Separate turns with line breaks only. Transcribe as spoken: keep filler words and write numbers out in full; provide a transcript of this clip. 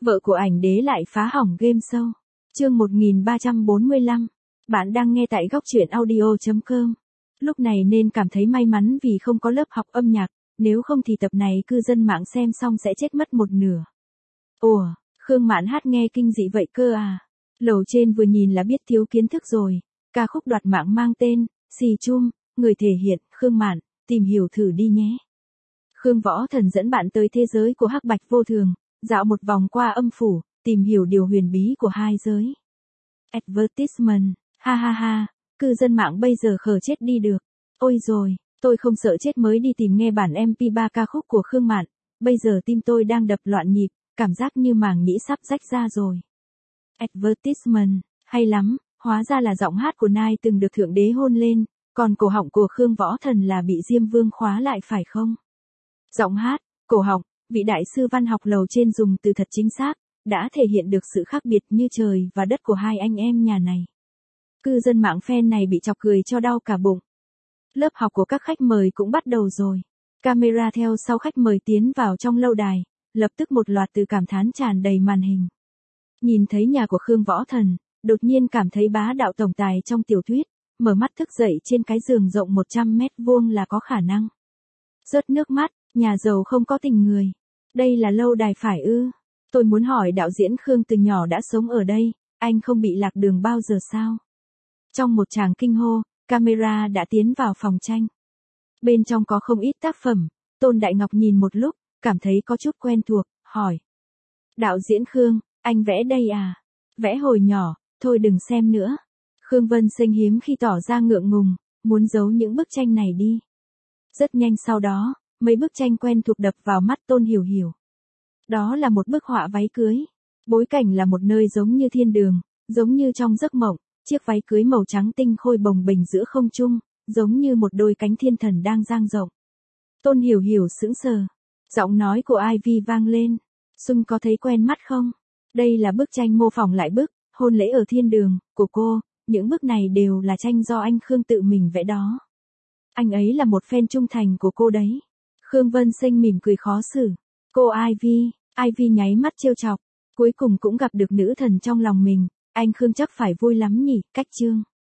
Vợ của ảnh đế lại phá hỏng game show. Chương một nghìn ba trăm bốn mươi lăm. Bạn đang nghe tại góc truyện audio chấm com. Lúc này nên cảm thấy may mắn vì không có lớp học âm nhạc, nếu không thì tập này cư dân mạng xem xong sẽ chết mất một nửa. Ủa, Khương Mạn hát nghe kinh dị vậy cơ à? Lầu trên vừa nhìn là biết thiếu kiến thức rồi. Ca khúc đoạt mạng mang tên Xì Chum, người thể hiện Khương Mạn, tìm hiểu thử đi nhé. Khương Võ Thần dẫn bạn tới thế giới của hắc bạch vô thường, dạo một vòng qua âm phủ, tìm hiểu điều huyền bí của hai giới. Advertisement, ha ha ha, cư dân mạng bây giờ khờ chết đi được. Ôi rồi, tôi không sợ chết mới đi tìm nghe bản em pê ba ca khúc của Khương Mạn, bây giờ tim tôi đang đập loạn nhịp, cảm giác như màng nhĩ sắp rách ra rồi. Advertisement, hay lắm, hóa ra là giọng hát của Nai từng được Thượng Đế hôn lên, còn cổ họng của Khương Võ Thần là bị Diêm Vương khóa lại phải không? Giọng hát, cổ họng, vị đại sư văn học lầu trên dùng từ thật chính xác, đã thể hiện được sự khác biệt như trời và đất của hai anh em nhà này. Cư dân mạng fan này bị chọc cười cho đau cả bụng. Lớp học của các khách mời cũng bắt đầu rồi. Camera theo sau khách mời tiến vào trong lâu đài, lập tức một loạt từ cảm thán tràn đầy màn hình. Nhìn thấy nhà của Khương Võ Thần, đột nhiên cảm thấy bá đạo tổng tài trong tiểu thuyết, mở mắt thức dậy trên cái giường rộng một trăm mét vuông là có khả năng. Rớt nước mắt, nhà giàu không có tình người. Đây là lâu đài phải ư? Tôi muốn hỏi đạo diễn Khương từ nhỏ đã sống ở đây, anh không bị lạc đường bao giờ sao? Trong một tràng kinh hô, camera đã tiến vào phòng tranh. Bên trong có không ít tác phẩm, Tôn Đại Ngọc nhìn một lúc, cảm thấy có chút quen thuộc, hỏi. Đạo diễn Khương, anh vẽ đây à? Vẽ hồi nhỏ, thôi đừng xem nữa. Khương Vân Sinh hiếm khi tỏ ra ngượng ngùng, muốn giấu những bức tranh này đi. Rất nhanh sau đó, mấy bức tranh quen thuộc đập vào mắt Tôn Hiểu Hiểu. Đó là một bức họa váy cưới. Bối cảnh là một nơi giống như thiên đường, giống như trong giấc mộng, chiếc váy cưới màu trắng tinh khôi bồng bềnh giữa không trung, giống như một đôi cánh thiên thần đang dang rộng. Tôn Hiểu Hiểu sững sờ. Giọng nói của Ivy vang lên. Xuân có thấy quen mắt không? Đây là bức tranh mô phỏng lại bức Hôn lễ ở thiên đường của cô, những bức này đều là tranh do anh Khương tự mình vẽ đó. Anh ấy là một fan trung thành của cô đấy. Khương Vân Sinh mỉm cười khó xử. Cô Ivy, Ivy nháy mắt trêu chọc. Cuối cùng cũng gặp được nữ thần trong lòng mình, anh Khương chắc phải vui lắm nhỉ, cách chương.